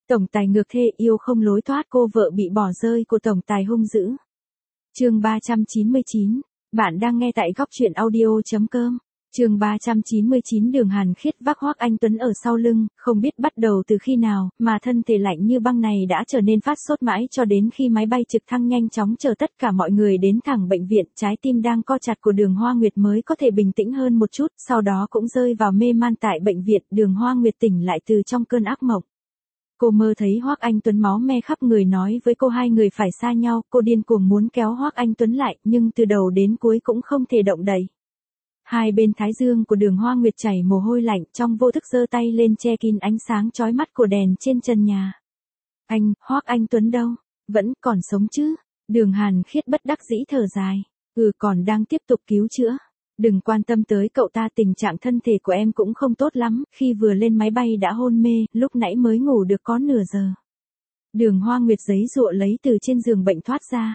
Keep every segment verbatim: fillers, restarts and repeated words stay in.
Tổng tài ngược thê yêu không lối thoát, cô vợ bị bỏ rơi của tổng tài hung dữ. Chương ba trăm chín mươi chín. Bạn đang nghe tại góc truyện audio chấm com. Chương ba trăm chín mươi chín. Đường Hàn Khiết vác Hoắc Anh Tuấn ở sau lưng, không biết bắt đầu từ khi nào, mà thân thể lạnh như băng này đã trở nên phát sốt mãi cho đến khi máy bay trực thăng nhanh chóng chở tất cả mọi người đến thẳng bệnh viện. Trái tim đang co chặt của Đường Hoa Nguyệt mới có thể bình tĩnh hơn một chút, sau đó cũng rơi vào mê man tại bệnh viện. Đường Hoa Nguyệt tỉnh lại từ trong cơn ác mộng. Cô mơ thấy Hoắc Anh Tuấn máu me khắp người, nói với cô hai người phải xa nhau. Cô điên cuồng muốn kéo Hoắc Anh Tuấn lại, nhưng từ đầu đến cuối cũng không thể động đậy. Hai bên thái dương của Đường Hoa Nguyệt chảy mồ hôi lạnh, trong vô thức giơ tay lên che kín ánh sáng chói mắt của đèn trên trần nhà. Anh, Hoắc Anh Tuấn đâu? Vẫn còn sống chứ? Đường Hàn Khiết bất đắc dĩ thở dài. Ừ, còn đang tiếp tục cứu chữa. Đừng quan tâm tới cậu ta, tình trạng thân thể của em cũng không tốt lắm, khi vừa lên máy bay đã hôn mê, lúc nãy mới ngủ được có nửa giờ. Đường Hoa Nguyệt giấy giụa lấy từ trên giường bệnh thoát ra.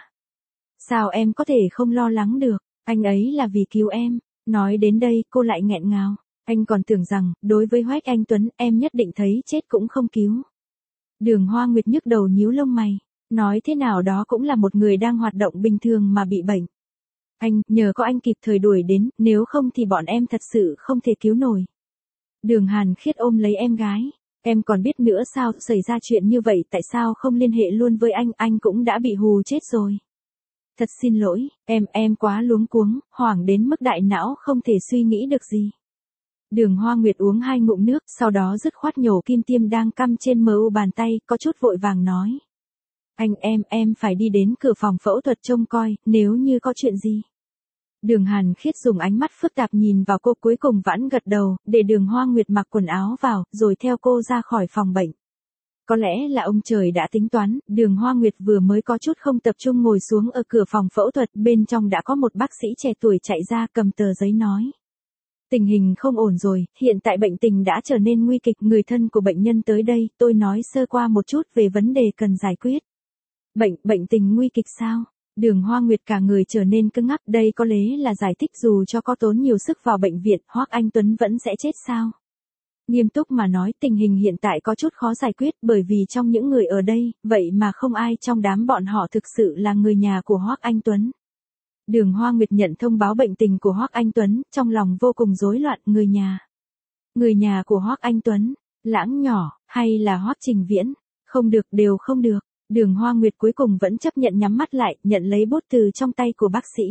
Sao em có thể không lo lắng được, anh ấy là vì cứu em. Nói đến đây, cô lại nghẹn ngào. Anh còn tưởng rằng, đối với Hoắc Anh Tuấn, em nhất định thấy chết cũng không cứu. Đường Hoa Nguyệt nhức đầu nhíu lông mày. Nói thế nào đó cũng là một người đang hoạt động bình thường mà bị bệnh. Anh, nhờ có anh kịp thời đuổi đến, nếu không thì bọn em thật sự không thể cứu nổi. Đường Hàn Khiết ôm lấy em gái. Em còn biết nữa sao, xảy ra chuyện như vậy tại sao không liên hệ luôn với anh, anh cũng đã bị hù chết rồi. Thật xin lỗi, em, em quá luống cuống, hoảng đến mức đại não không thể suy nghĩ được gì. Đường Hoa Nguyệt uống hai ngụm nước, sau đó dứt khoát nhổ kim tiêm đang cắm trên mờ u bàn tay, có chút vội vàng nói. Anh, em, em phải đi đến cửa phòng phẫu thuật trông coi, nếu như có chuyện gì. Đường Hàn Khiết dùng ánh mắt phức tạp nhìn vào cô, cuối cùng vãn gật đầu, để Đường Hoa Nguyệt mặc quần áo vào, rồi theo cô ra khỏi phòng bệnh. Có lẽ là ông trời đã tính toán, Đường Hoa Nguyệt vừa mới có chút không tập trung ngồi xuống ở cửa phòng phẫu thuật, bên trong đã có một bác sĩ trẻ tuổi chạy ra cầm tờ giấy nói. Tình hình không ổn rồi, hiện tại bệnh tình đã trở nên nguy kịch, người thân của bệnh nhân tới đây, tôi nói sơ qua một chút về vấn đề cần giải quyết. Bệnh, bệnh tình nguy kịch sao? Đường Hoa Nguyệt cả người trở nên cứng ngắc, đây có lẽ là giải thích dù cho có tốn nhiều sức vào bệnh viện, Hoắc Anh Tuấn vẫn sẽ chết sao? Nghiêm túc mà nói, tình hình hiện tại có chút khó giải quyết, bởi vì trong những người ở đây, vậy mà không ai trong đám bọn họ thực sự là người nhà của Hoắc Anh Tuấn. Đường Hoa Nguyệt nhận thông báo bệnh tình của Hoắc Anh Tuấn, trong lòng vô cùng rối loạn. Người nhà. Người nhà của Hoắc Anh Tuấn, Lãng nhỏ, hay là Hoắc Trình Viễn? Không được, đều không được. Đường Hoa Nguyệt cuối cùng vẫn chấp nhận nhắm mắt lại, nhận lấy bút từ trong tay của bác sĩ.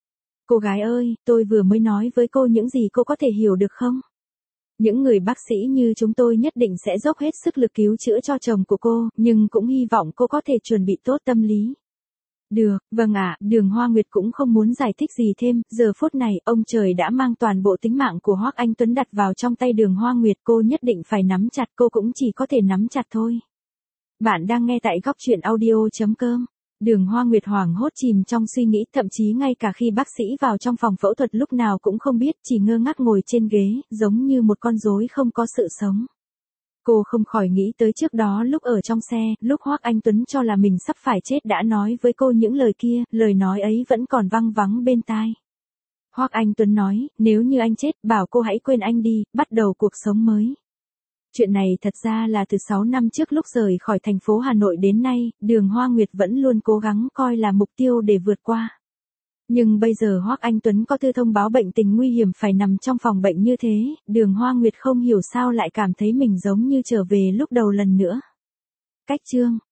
Cô gái ơi, tôi vừa mới nói với cô những gì cô có thể hiểu được không? Những người bác sĩ như chúng tôi nhất định sẽ dốc hết sức lực cứu chữa cho chồng của cô, nhưng cũng hy vọng cô có thể chuẩn bị tốt tâm lý. Được, vâng ạ, Đường Hoa Nguyệt cũng không muốn giải thích gì thêm, giờ phút này, ông trời đã mang toàn bộ tính mạng của Hoắc Anh Tuấn đặt vào trong tay Đường Hoa Nguyệt, cô nhất định phải nắm chặt, cô cũng chỉ có thể nắm chặt thôi. Bạn đang nghe tại góc truyện audio chấm com. Đường Hoa Nguyệt hoảng hốt chìm trong suy nghĩ, thậm chí ngay cả khi bác sĩ vào trong phòng phẫu thuật lúc nào cũng không biết, chỉ ngơ ngác ngồi trên ghế, giống như một con rối không có sự sống. Cô không khỏi nghĩ tới trước đó lúc ở trong xe, lúc Hoắc Anh Tuấn cho là mình sắp phải chết đã nói với cô những lời kia, lời nói ấy vẫn còn văng vắng bên tai. Hoắc Anh Tuấn nói, nếu như anh chết, bảo cô hãy quên anh đi, bắt đầu cuộc sống mới. Chuyện này thật ra là từ sáu năm trước lúc rời khỏi thành phố Hà Nội đến nay, Đường Hoa Nguyệt vẫn luôn cố gắng coi là mục tiêu để vượt qua. Nhưng bây giờ Hoắc Anh Tuấn có thư thông báo bệnh tình nguy hiểm phải nằm trong phòng bệnh như thế, Đường Hoa Nguyệt không hiểu sao lại cảm thấy mình giống như trở về lúc đầu lần nữa. Cách chương